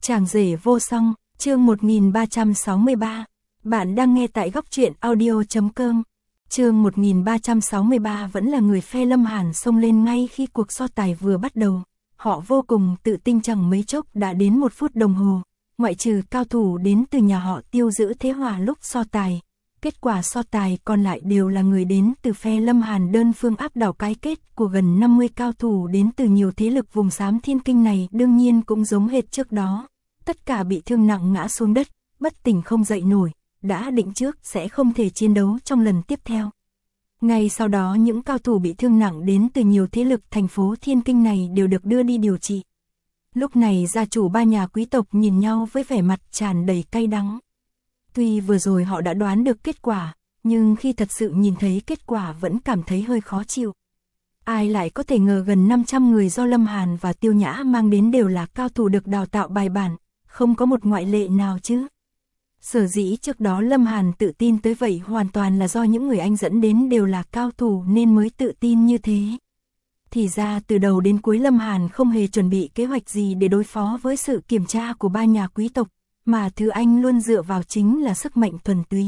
Chàng rể vô song, chương 1363. Bạn đang nghe tại góc truyện audio.com. Chương 1363 vẫn là người phe Lâm Hàn xông lên ngay khi cuộc so tài vừa bắt đầu. Họ vô cùng tự tin chẳng mấy chốc đã đến 1 phút đồng hồ. Ngoại trừ cao thủ đến từ nhà họ Tiêu giữ thế hòa lúc so tài. Kết quả so tài còn lại đều là người đến từ phe Lâm Hàn, đơn phương áp đảo. Cái kết của gần 50 cao thủ đến từ nhiều thế lực vùng xám Thiên Kinh này đương nhiên cũng giống hệt trước đó. Tất cả bị thương nặng ngã xuống đất, bất tỉnh không dậy nổi, đã định trước sẽ không thể chiến đấu trong lần tiếp theo. Ngay sau đó những cao thủ bị thương nặng đến từ nhiều thế lực thành phố Thiên Kinh này đều được đưa đi điều trị. Lúc này gia chủ ba nhà quý tộc nhìn nhau với vẻ mặt tràn đầy cay đắng. Tuy vừa rồi họ đã đoán được kết quả, nhưng khi thật sự nhìn thấy kết quả vẫn cảm thấy hơi khó chịu. Ai lại có thể ngờ gần 500 người do Lâm Hàn và Tiêu Nhã mang đến đều là cao thủ được đào tạo bài bản, không có một ngoại lệ nào chứ. Sở dĩ trước đó Lâm Hàn tự tin tới vậy hoàn toàn là do những người anh dẫn đến đều là cao thủ nên mới tự tin như thế. Thì ra từ đầu đến cuối Lâm Hàn không hề chuẩn bị kế hoạch gì để đối phó với sự kiểm tra của ba nhà quý tộc, mà thứ anh luôn dựa vào chính là sức mạnh thuần túy.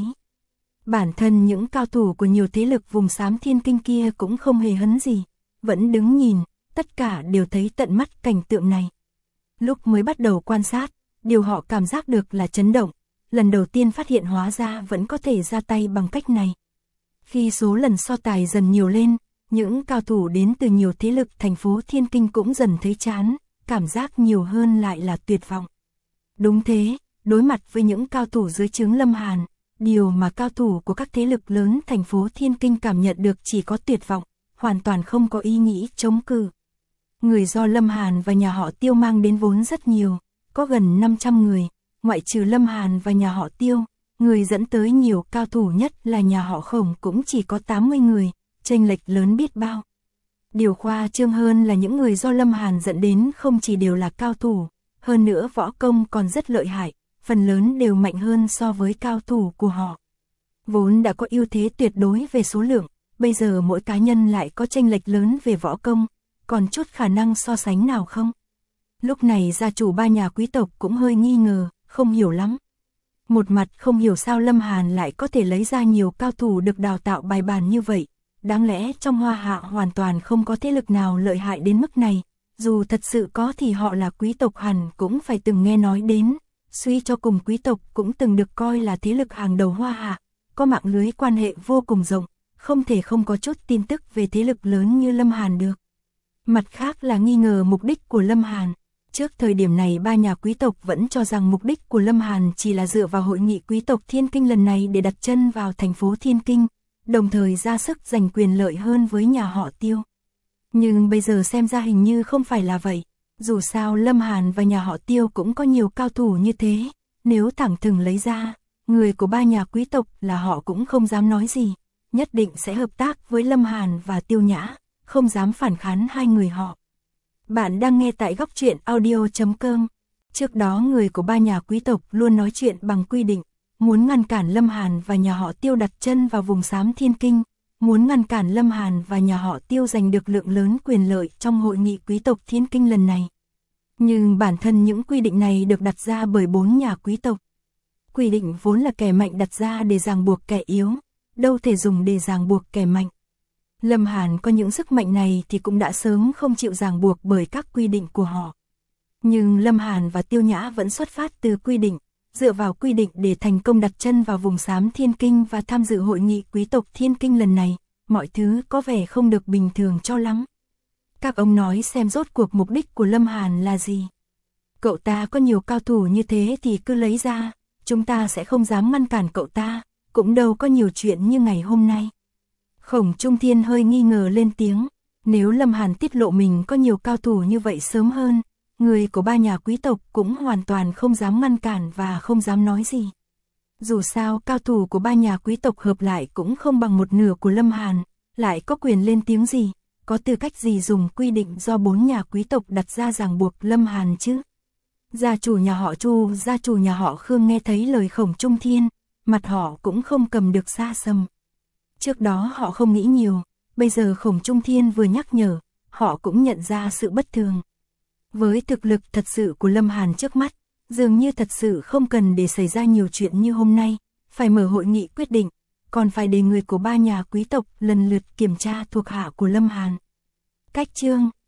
Bản thân những cao thủ của nhiều thế lực vùng xám Thiên Kinh kia cũng không hề hấn gì, vẫn đứng nhìn, tất cả đều thấy tận mắt cảnh tượng này. Lúc mới bắt đầu quan sát, điều họ cảm giác được là chấn động, lần đầu tiên phát hiện hóa ra vẫn có thể ra tay bằng cách này. Khi số lần so tài dần nhiều lên, những cao thủ đến từ nhiều thế lực thành phố Thiên Kinh cũng dần thấy chán, cảm giác nhiều hơn lại là tuyệt vọng. Đúng thế, đối mặt với những cao thủ dưới trướng Lâm Hàn, điều mà cao thủ của các thế lực lớn thành phố Thiên Kinh cảm nhận được chỉ có tuyệt vọng, hoàn toàn không có ý nghĩ chống cự. Người do Lâm Hàn và nhà họ Tiêu mang đến vốn rất nhiều, có gần 500 người, ngoại trừ Lâm Hàn và nhà họ Tiêu, người dẫn tới nhiều cao thủ nhất là nhà họ Khổng cũng chỉ có 80 người, chênh lệch lớn biết bao. Điều khoa trương hơn là những người do Lâm Hàn dẫn đến không chỉ đều là cao thủ, hơn nữa võ công còn rất lợi hại, phần lớn đều mạnh hơn so với cao thủ của họ. Vốn đã có ưu thế tuyệt đối về số lượng, bây giờ mỗi cá nhân lại có chênh lệch lớn về võ công, còn chút khả năng so sánh nào không? Lúc này gia chủ ba nhà quý tộc cũng hơi nghi ngờ, không hiểu lắm. Một mặt không hiểu sao Lâm Hàn lại có thể lấy ra nhiều cao thủ được đào tạo bài bản như vậy. Đáng lẽ trong Hoa Hạ hoàn toàn không có thế lực nào lợi hại đến mức này. Dù thật sự có thì họ là quý tộc hẳn cũng phải từng nghe nói đến. Suy cho cùng quý tộc cũng từng được coi là thế lực hàng đầu Hoa Hạ. Có mạng lưới quan hệ vô cùng rộng, không thể không có chút tin tức về thế lực lớn như Lâm Hàn được. Mặt khác là nghi ngờ mục đích của Lâm Hàn. Trước thời điểm này ba nhà quý tộc vẫn cho rằng mục đích của Lâm Hàn chỉ là dựa vào hội nghị quý tộc Thiên Kinh lần này để đặt chân vào thành phố Thiên Kinh, đồng thời ra sức giành quyền lợi hơn với nhà họ Tiêu. Nhưng bây giờ xem ra hình như không phải là vậy, dù sao Lâm Hàn và nhà họ Tiêu cũng có nhiều cao thủ như thế, nếu thẳng thừng lấy ra, người của ba nhà quý tộc là họ cũng không dám nói gì, nhất định sẽ hợp tác với Lâm Hàn và Tiêu Nhã, không dám phản kháng hai người họ. Bạn đang nghe tại góc truyện audio.com. Trước đó người của ba nhà quý tộc luôn nói chuyện bằng quy định, muốn ngăn cản Lâm Hàn và nhà họ Tiêu đặt chân vào vùng xám Thiên Kinh, muốn ngăn cản Lâm Hàn và nhà họ Tiêu giành được lượng lớn quyền lợi trong hội nghị quý tộc Thiên Kinh lần này. Nhưng bản thân những quy định này được đặt ra bởi 4 nhà quý tộc. Quy định vốn là kẻ mạnh đặt ra để ràng buộc kẻ yếu, đâu thể dùng để ràng buộc kẻ mạnh. Lâm Hàn có những sức mạnh này thì cũng đã sớm không chịu ràng buộc bởi các quy định của họ. Nhưng Lâm Hàn và Tiêu Nhã vẫn xuất phát từ quy định, dựa vào quy định để thành công đặt chân vào vùng xám Thiên Kinh và tham dự hội nghị quý tộc Thiên Kinh lần này, mọi thứ có vẻ không được bình thường cho lắm. Các ông nói xem rốt cuộc mục đích của Lâm Hàn là gì? Cậu ta có nhiều cao thủ như thế thì cứ lấy ra, chúng ta sẽ không dám ngăn cản cậu ta, cũng đâu có nhiều chuyện như ngày hôm nay. Khổng Trung Thiên hơi nghi ngờ lên tiếng, nếu Lâm Hàn tiết lộ mình có nhiều cao thủ như vậy sớm hơn, người của ba nhà quý tộc cũng hoàn toàn không dám ngăn cản và không dám nói gì. Dù sao cao thủ của ba nhà quý tộc hợp lại cũng không bằng một nửa của Lâm Hàn, lại có quyền lên tiếng gì, có tư cách gì dùng quy định do 4 nhà quý tộc đặt ra ràng buộc Lâm Hàn chứ. Gia chủ nhà họ Chu, gia chủ nhà họ Khương nghe thấy lời Khổng Trung Thiên, mặt họ cũng không cầm được xa sầm. Trước đó họ không nghĩ nhiều, bây giờ Khổng Trung Thiên vừa nhắc nhở, họ cũng nhận ra sự bất thường. Với thực lực thật sự của Lâm Hàn trước mắt, Dường như thật sự không cần để xảy ra nhiều chuyện như hôm nay, phải mở hội nghị quyết định, còn phải để người của ba nhà quý tộc lần lượt kiểm tra thuộc hạ của Lâm Hàn. Cách chương